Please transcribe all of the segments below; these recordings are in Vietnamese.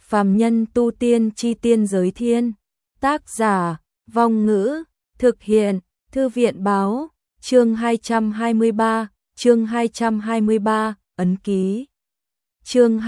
Phàm nhân tu tiên chi tiên giới thiên. Tác giả, Vong Ngữ, thực hiện, Thư viện báo, chương 223, ấn ký. Chương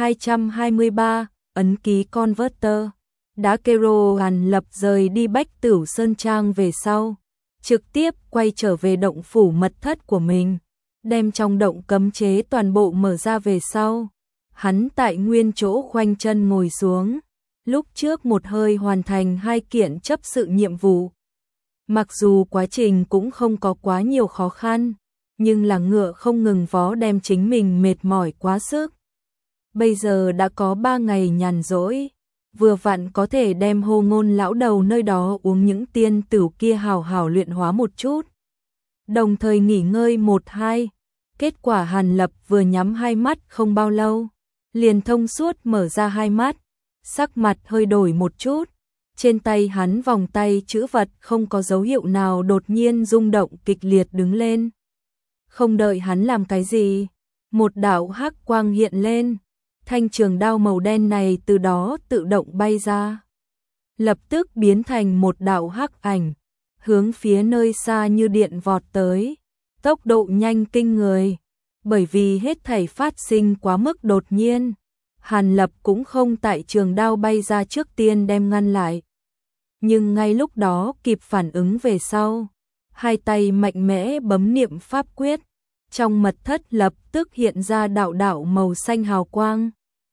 223, ấn ký Converter. Đã kêu Hàn Lập rời đi Bách Tửu Sơn Trang về sau, trực tiếp quay trở về động phủ mật thất của mình, đem trong động cấm chế toàn bộ mở ra về sau. Hắn tại nguyên chỗ khoanh chân ngồi xuống, lúc trước một hơi hoàn thành 2 kiện chấp sự nhiệm vụ. Mặc dù quá trình cũng không có quá nhiều khó khăn, nhưng là ngựa không ngừng vó đem chính mình mệt mỏi quá sức. Bây giờ đã có 3 ngày nhàn rỗi, vừa vặn có thể đem Hồ Ngôn lão đầu nơi đó uống những tiên tửu kia hào hào luyện hóa một chút, đồng thời nghỉ ngơi 1-2. Kết quả Hàn Lập vừa nhắm 2 mắt không bao lâu, liền thông suốt mở ra 2 mắt, sắc mặt hơi đổi một chút. Trên tay hắn vòng tay chữ vật không có dấu hiệu nào đột nhiên rung động kịch liệt đứng lên. Không đợi hắn làm cái gì, một đạo hắc quang hiện lên, thanh trường đao màu đen này từ đó tự động bay ra, lập tức biến thành một đạo hắc ảnh, hướng phía nơi xa như điện vọt tới, tốc độ nhanh kinh người. Bởi vì hết thảy phát sinh quá mức đột nhiên, Hàn Lập cũng không tại trường đao bay ra trước tiên đem ngăn lại. Nhưng ngay lúc đó kịp phản ứng về sau, 2 tay mạnh mẽ bấm niệm pháp quyết, trong mật thất lập tức hiện ra đạo đạo màu xanh hào quang,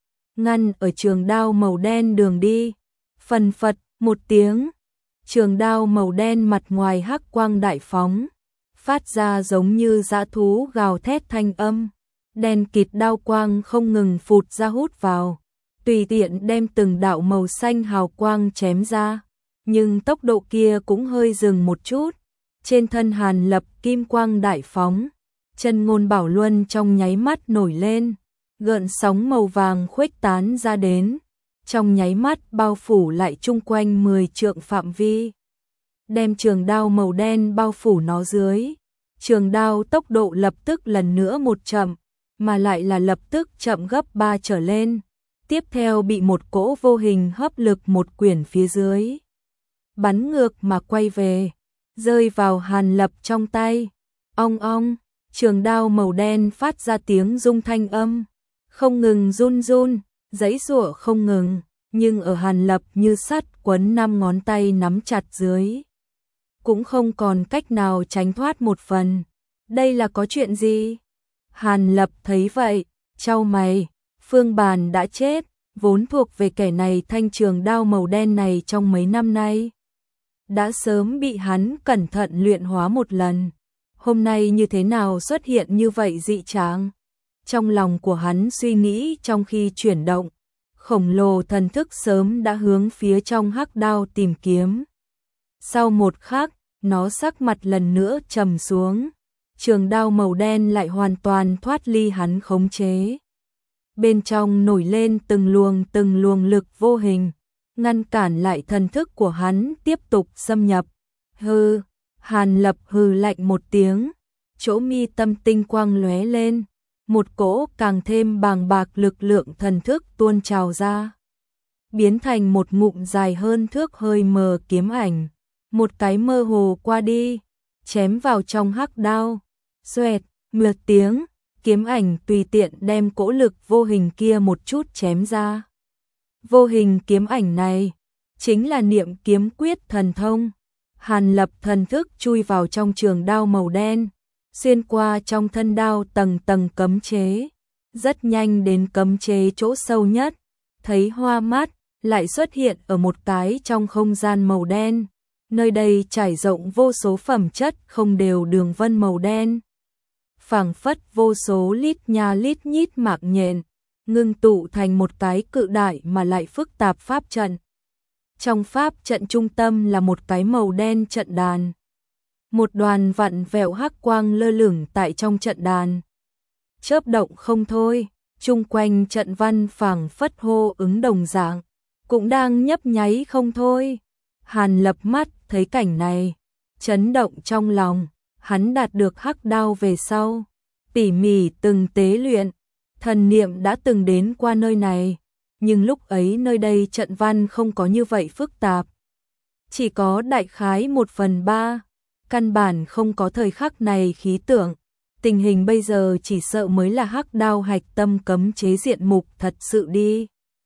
ngăn ở trường đao màu đen đường đi. Phần phật một tiếng, trường đao màu đen mặt ngoài hắc quang đại phóng, phát ra giống như dã thú gào thét thanh âm, đen kịt đao quang không ngừng phụt ra hút vào, tùy tiện đem từng đạo màu xanh hào quang chém ra, nhưng tốc độ kia cũng hơi dừng một chút. Trên thân Hàn Lập kim quang đại phóng, chân ngôn bảo luân trong nháy mắt nổi lên, gợn sóng màu vàng khuếch tán ra đến, trong nháy mắt bao phủ lại chung quanh 10 trượng phạm vi, đem trường đao màu đen bao phủ nó dưới. Trường đao tốc độ lập tức lần nữa một chậm, mà lại là lập tức chậm gấp 3 trở lên, tiếp theo bị một cỗ vô hình hấp lực một quyển phía dưới, bắn ngược mà quay về, rơi vào Hàn Lập trong tay. Ong ong, trường đao màu đen phát ra tiếng rung thanh âm, không ngừng run run, giãy giụa không ngừng, nhưng ở Hàn Lập như sắt quấn 5 ngón tay nắm chặt dưới, cũng không còn cách nào tránh thoát một phần. Đây là có chuyện gì? Hàn Lập thấy vậy, chau mày, Phương Bàn đã chết, vốn thuộc về kẻ này thanh trường đao màu đen này trong mấy năm nay, đã sớm bị hắn cẩn thận luyện hóa một lần. Hôm nay như thế nào xuất hiện như vậy dị trạng? Trong lòng của hắn suy nghĩ trong khi chuyển động, khổng lồ thần thức sớm đã hướng phía trong hắc đao tìm kiếm. Sau một khắc, nó sắc mặt lần nữa trầm xuống, trường đao màu đen lại hoàn toàn thoát ly hắn khống chế. Bên trong nổi lên từng luồng lực vô hình, ngăn cản lại thần thức của hắn tiếp tục xâm nhập. Hừ, Hàn Lập hừ lạnh một tiếng, chỗ mi tâm tinh quang lóe lên, một cỗ càng thêm bàng bạc lực lượng thần thức tuôn trào ra, biến thành một ngụm dài hơn thước hơi mờ kiếm ảnh, một cái mơ hồ qua đi, chém vào trong hắc đao. Xoẹt, một tiếng, kiếm ảnh tùy tiện đem cỗ lực vô hình kia một chút chém ra. Vô hình kiếm ảnh này chính là niệm kiếm quyết thần thông. Hàn Lập thần thức chui vào trong trường đao màu đen, xuyên qua trong thân đao tầng tầng cấm chế, rất nhanh đến cấm chế chỗ sâu nhất, thấy hoa mắt, lại xuất hiện ở một cái trong không gian màu đen. Nơi đây trải rộng vô số phẩm chất không đều đường vân màu đen, phảng phất vô số lít nha lít nhít mạc nhện, ngưng tụ thành một cái cự đại mà lại phức tạp pháp trận. Trong pháp trận trung tâm là một cái màu đen trận đàn, một đoàn vặn vẹo hắc quang lơ lửng tại trong trận đàn, chớp động không thôi, chung quanh trận văn phảng phất hô ứng đồng dạng, cũng đang nhấp nháy không thôi. Hàn Lập mắt thấy cảnh này, chấn động trong lòng, hắn đạt được hắc đao về sau, tỉ mỉ từng tế luyện, thần niệm đã từng đến qua nơi này, nhưng lúc ấy nơi đây trận văn không có như vậy phức tạp. Chỉ có đại khái 1/3, căn bản không có thời khắc này khí tượng. Tình hình bây giờ chỉ sợ mới là hắc đao hạch tâm cấm chế diện mục thật sự đi.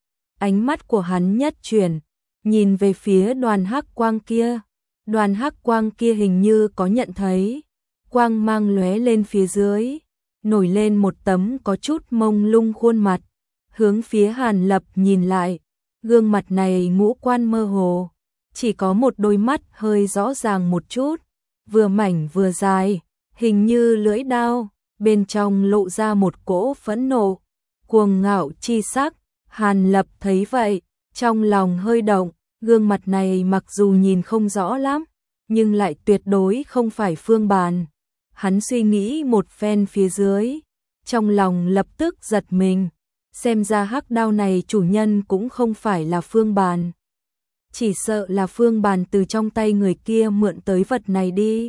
Ánh mắt của hắn nhất chuyển, nhìn về phía đoàn hắc quang kia. Đoàn hắc quang kia hình như có nhận thấy, quang mang lóe lên phía dưới, nổi lên một tấm có chút mông lung khuôn mặt, hướng phía Hàn Lập nhìn lại, gương mặt này ngũ quan mơ hồ, chỉ có một đôi mắt hơi rõ ràng một chút, vừa mảnh vừa dài, hình như lưỡi dao, bên trong lộ ra một cỗ phẫn nộ, cuồng ngạo chi sắc. Hàn Lập thấy vậy, trong lòng hơi động, gương mặt này mặc dù nhìn không rõ lắm, nhưng lại tuyệt đối không phải Phương Bàn. Hắn suy nghĩ một phen phía dưới, trong lòng lập tức giật mình, xem ra hắc đao này chủ nhân cũng không phải là Phương Bàn. Chỉ sợ là Phương Bàn từ trong tay người kia mượn tới vật này đi.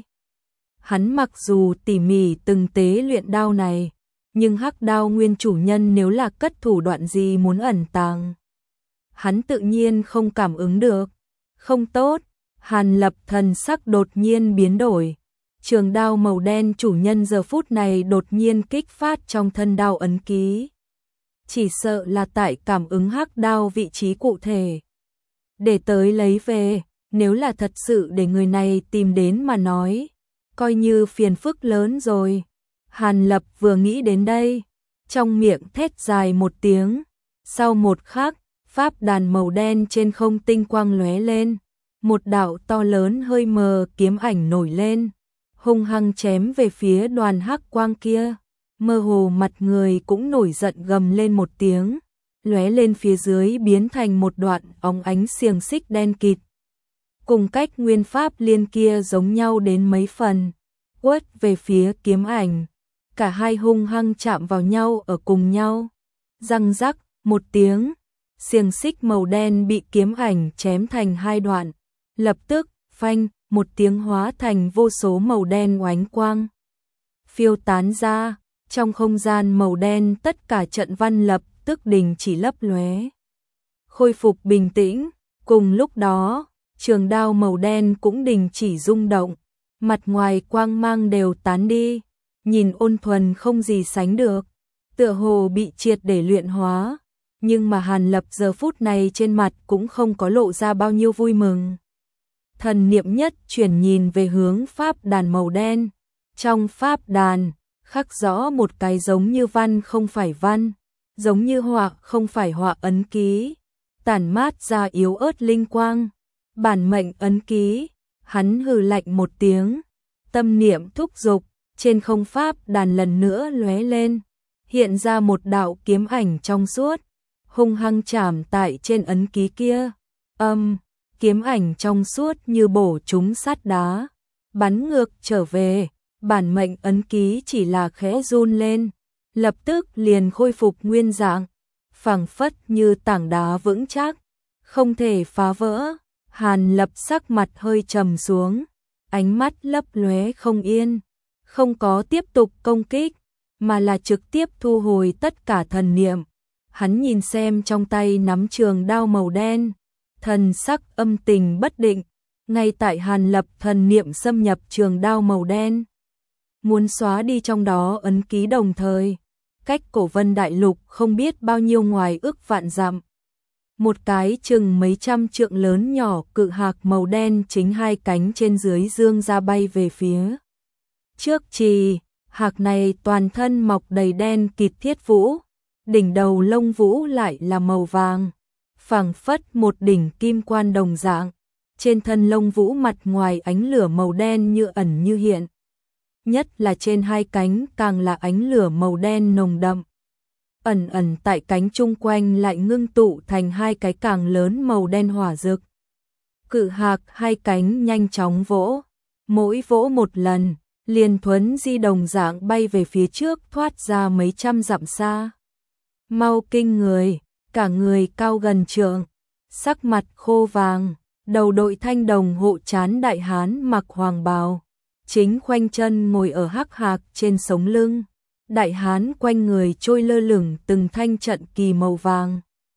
Hắn mặc dù tỉ mỉ từng tế luyện đao này, nhưng hắc đao nguyên chủ nhân nếu là cất thủ đoạn gì muốn ẩn tàng, hắn tự nhiên không cảm ứng được. Không tốt, Hàn Lập thần sắc đột nhiên biến đổi. Trường đao màu đen chủ nhân giờ phút này đột nhiên kích phát trong thân đao ấn ký. Chỉ sợ là tại cảm ứng hắc đao vị trí cụ thể. Để tới lấy về, nếu là thật sự để người này tìm đến mà nói, coi như phiền phức lớn rồi. Hàn Lập vừa nghĩ đến đây, trong miệng thét dài một tiếng, sau một khắc, pháp đàn màu đen trên không tinh quang lóe lên, một đạo to lớn hơi mờ kiếm ảnh nổi lên, hung hăng chém về phía đoàn hắc quang kia, mơ hồ mặt người cũng nổi giận gầm lên một tiếng, lóe lên phía dưới biến thành một đoạn óng ánh xiềng xích đen kịt. Cùng cách nguyên pháp liên kia giống nhau đến mấy phần, quất về phía kiếm ảnh. Cả hai hung hăng chạm vào nhau ở cùng nhau. Răng rắc, một tiếng, xiềng xích màu đen bị kiếm ảnh chém thành hai đoạn. Lập tức, phanh, một tiếng hóa thành vô số màu đen oánh quang. Phiêu tán ra, trong không gian màu đen tất cả trận văn lập tức đình chỉ lấp lóe. Khôi phục bình tĩnh, cùng lúc đó, trường đao màu đen cũng đình chỉ rung động. Mặt ngoài quang mang đều tán đi. Nhìn ôn thuần không gì sánh được, tựa hồ bị triệt để luyện hóa, nhưng mà Hàn Lập giờ phút này trên mặt cũng không có lộ ra bao nhiêu vui mừng. Thần niệm nhất chuyển nhìn về hướng pháp đàn màu đen, trong pháp đàn, khắc rõ một cái giống như văn không phải văn, giống như họa không phải họa ấn ký, tản mát ra yếu ớt linh quang, bản mệnh ấn ký. Hắn hừ lạnh một tiếng, tâm niệm thúc giục. Trên không pháp đàn lần nữa lóe lên, hiện ra một đạo kiếm ảnh trong suốt, hung hăng chạm tại trên ấn ký kia. Kiếm ảnh trong suốt như bổ trúng sắt đá, bắn ngược trở về, bản mệnh ấn ký chỉ là khẽ run lên, lập tức liền khôi phục nguyên dạng, phẳng phất như tảng đá vững chắc, không thể phá vỡ. Hàn Lập sắc mặt hơi trầm xuống, ánh mắt lấp lóe không yên. Không có tiếp tục công kích, mà là trực tiếp thu hồi tất cả thần niệm. Hắn nhìn xem trong tay nắm trường đao màu đen, thần sắc âm tình bất định, ngay tại Hàn Lập thần niệm xâm nhập trường đao màu đen. Muốn xóa đi trong đó ấn ký đồng thời, cách Cổ Vân Đại Lục không biết bao nhiêu ngoài ước vạn dặm. Một cái chừng mấy trăm trượng lớn nhỏ cự hạc màu đen chính hai cánh trên dưới dương ra bay về phía trước trì, hạc này toàn thân mọc đầy đen kịt thiết vũ, đỉnh đầu lông vũ lại là màu vàng, phảng phất một đỉnh kim quan đồng dạng, trên thân lông vũ mặt ngoài ánh lửa màu đen như ẩn như hiện, nhất là trên hai cánh càng là ánh lửa màu đen nồng đậm, ẩn ẩn tại cánh chung quanh lại ngưng tụ thành hai cái càng lớn màu đen hỏa rực. Cự hạc hai cánh nhanh chóng vỗ, mỗi vỗ một lần, liền thuấn di đồng dạng bay về phía trước thoát ra mấy trăm dặm xa. Mau kinh người, cả người cao gần trượng, sắc mặt khô vàng, đầu đội thanh đồng hộ trán đại hán mặc hoàng bào, chính khoanh chân ngồi ở hắc hạc trên sống lưng. Đại hán quanh người trôi lơ lửng từng thanh trận kỳ màu vàng.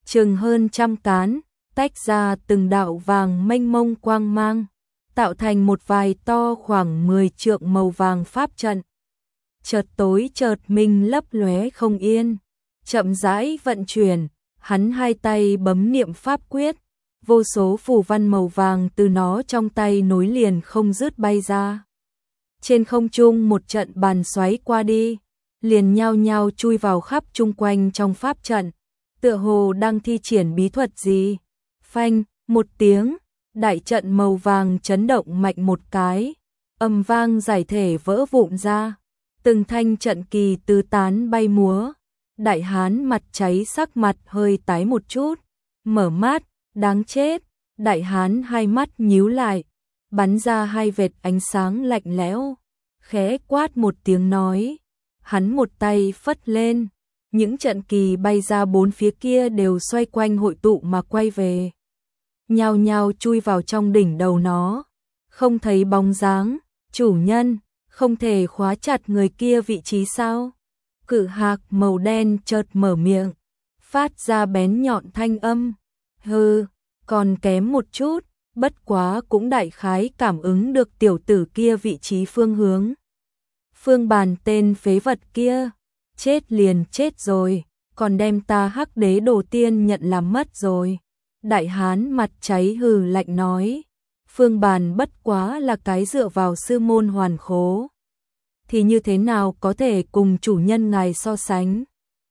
chừng hơn trăm cán, tách ra từng đạo vàng mênh mông quang mang, tạo thành một vài to khoảng 10 trượng màu vàng pháp trận. Chợt tối chợt minh lấp lóe không yên, chậm rãi vận chuyển, hắn hai tay bấm niệm pháp quyết, vô số phù văn màu vàng từ nó trong tay nối liền không dứt bay ra. Trên không trung một trận bàn xoáy qua đi, liền nhao nhao chui vào khắp chung quanh trong pháp trận, tựa hồ đang thi triển bí thuật gì. Phanh, một tiếng, đại trận màu vàng chấn động mạnh một cái, ầm vang giải thể vỡ vụn ra, từng thanh trận kỳ tứ tán bay múa. Đại hán mặt cháy sắc mặt hơi tái một chút, mở mắt, đáng chết, đại hán hai mắt nhíu lại, bắn ra hai vệt ánh sáng lạnh lẽo, khẽ quát một tiếng nói, hắn một tay phất lên, những trận kỳ bay ra bốn phía kia đều xoay quanh hội tụ mà quay về, nhao nhao chui vào trong đỉnh đầu nó, không thấy bóng dáng, chủ nhân, không thể khóa chặt người kia vị trí sao? Cự hạc màu đen chợt mở miệng, phát ra bén nhọn thanh âm, hừ, còn kém một chút, bất quá cũng đại khái cảm ứng được tiểu tử kia vị trí phương hướng. Phương Bàn tên phế vật kia, chết liền chết rồi, còn đem ta Hắc Đế Đồ Tiên nhận làm mất rồi. Đại hán mặt cháy hừ lạnh nói, Phương Bàn bất quá là cái dựa vào sư môn hoàn khố, thì như thế nào có thể cùng chủ nhân ngài so sánh.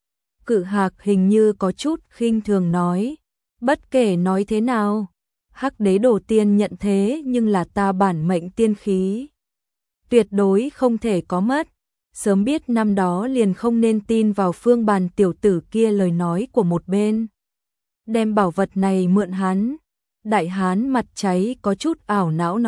Cự hạc hình như có chút khinh thường nói, bất kể nói thế nào, Hắc Đế Đồ Tiên nhận thế nhưng là ta bản mệnh tiên khí, tuyệt đối không thể có mất. Sớm biết năm đó liền không nên tin vào Phương Bàn tiểu tử kia lời nói của một bên, đem bảo vật này mượn hắn. Đại hán mặt cháy có chút ảo não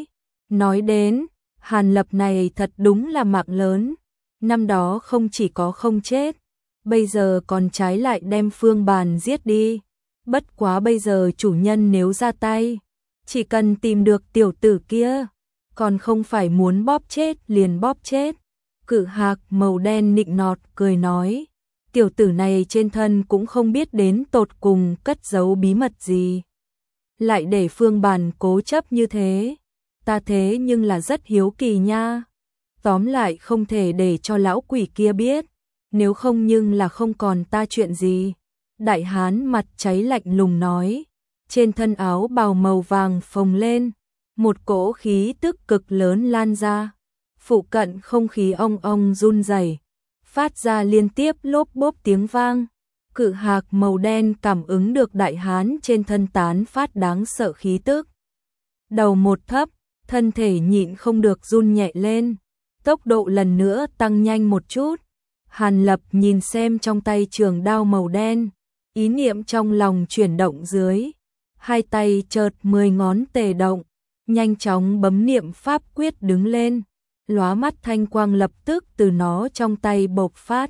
nói đến, Hàn Lập này thật đúng là mạng lớn, năm đó không chỉ có không chết, bây giờ còn trái lại đem Phương Bàn giết đi. Bất quá bây giờ chủ nhân nếu ra tay, chỉ cần tìm được tiểu tử kia, còn không phải muốn bóp chết liền bóp chết. Cự hạc màu đen nịnh nọt cười nói, tiểu tử này trên thân cũng không biết đến tột cùng cất giấu bí mật gì, lại để Phương Bàn cố chấp như thế, ta thế nhưng là rất hiếu kỳ nha. Tóm lại không thể để cho lão quỷ kia biết, nếu không nhưng là không còn ta chuyện gì. Đại hán mặt cháy lạnh lùng nói, trên thân áo bào màu vàng phồng lên, một cỗ khí tức cực lớn lan ra, phụ cận không khí ong ong run rẩy, phát ra liên tiếp lốp bốp tiếng vang. Cự hạc màu đen cảm ứng được đại hán trên thân tán phát đáng sợ khí tức, đầu một thấp, thân thể nhịn không được run nhẹ lên, tốc độ lần nữa tăng nhanh một chút. Hàn Lập nhìn xem trong tay trường đao màu đen, ý niệm trong lòng chuyển động dưới, hai tay chợt 10 ngón tề động, nhanh chóng bấm niệm pháp quyết đứng lên, lóa mắt thanh quang lập tức từ nó trong tay bộc phát,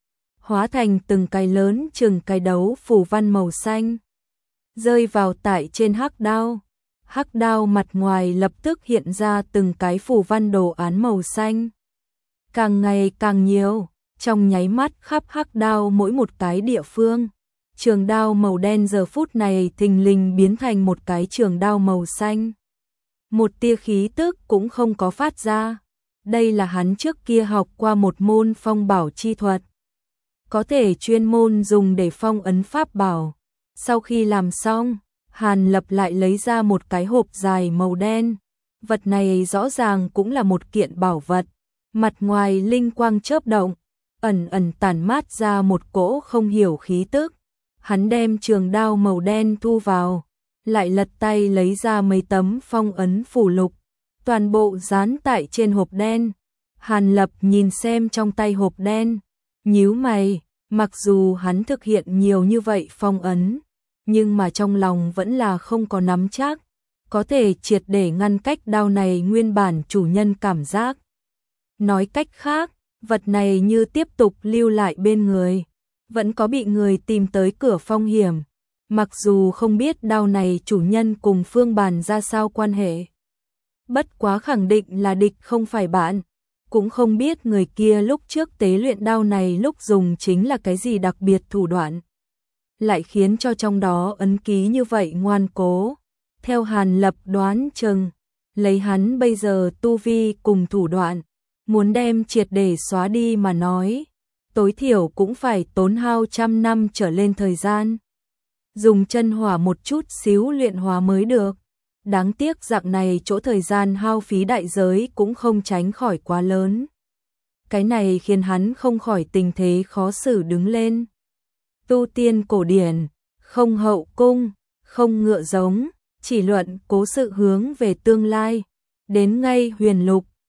hóa thành từng cái lớn chừng cái đấu phù văn màu xanh, rơi vào tại trên hắc đao. Hắc đao mặt ngoài lập tức hiện ra từng cái phù văn đồ án màu xanh, càng ngày càng nhiều, trong nháy mắt khắp hắc đao mỗi một cái địa phương. Trường đao màu đen giờ phút này thình lình biến thành một cái trường đao màu xanh, một tia khí tức cũng không có phát ra. Đây là hắn trước kia học qua một môn phong bảo chi thuật, có thể chuyên môn dùng để phong ấn pháp bảo. Sau khi làm xong, Hàn Lập lại lấy ra một cái hộp dài màu đen, vật này rõ ràng cũng là một kiện bảo vật, mặt ngoài linh quang chớp động, ẩn ẩn tản mát ra một cỗ không hiểu khí tức. Hắn đem trường đao màu đen thu vào, lại lật tay lấy ra mấy tấm phong ấn phù lục, toàn bộ dán tại trên hộp đen. Hàn Lập nhìn xem trong tay hộp đen, nhíu mày, mặc dù hắn thực hiện nhiều như vậy phong ấn, nhưng mà trong lòng vẫn là không có nắm chắc, có thể triệt để ngăn cách đao này nguyên bản chủ nhân cảm giác. Nói cách khác, vật này như tiếp tục lưu lại bên người, vẫn có bị người tìm tới cửa phong hiểm. Mặc dù không biết đao này chủ nhân cùng Phương Bàn ra sao quan hệ, bất quá khẳng định là địch không phải bạn, cũng không biết người kia lúc trước tế luyện đao này lúc dùng chính là cái gì đặc biệt thủ đoạn. lại khiến cho trong đó ấn ký như vậy ngoan cố. Theo Hàn Lập đoán chừng, lấy hắn bây giờ tu vi cùng thủ đoạn, muốn đem triệt để xóa đi mà nói, tối thiểu cũng phải tốn hao 100 năm trở lên thời gian. Dùng chân hỏa một chút xíu luyện hóa mới được. Đáng tiếc dạng này chỗ thời gian hao phí đại giới cũng không tránh khỏi quá lớn. Cái này khiến hắn không khỏi tình thế khó xử đứng lên. Tu tiên cổ điển, không hậu cung, không ngựa giống, chỉ luận cố sự hướng về tương lai. Đến ngay huyền lục,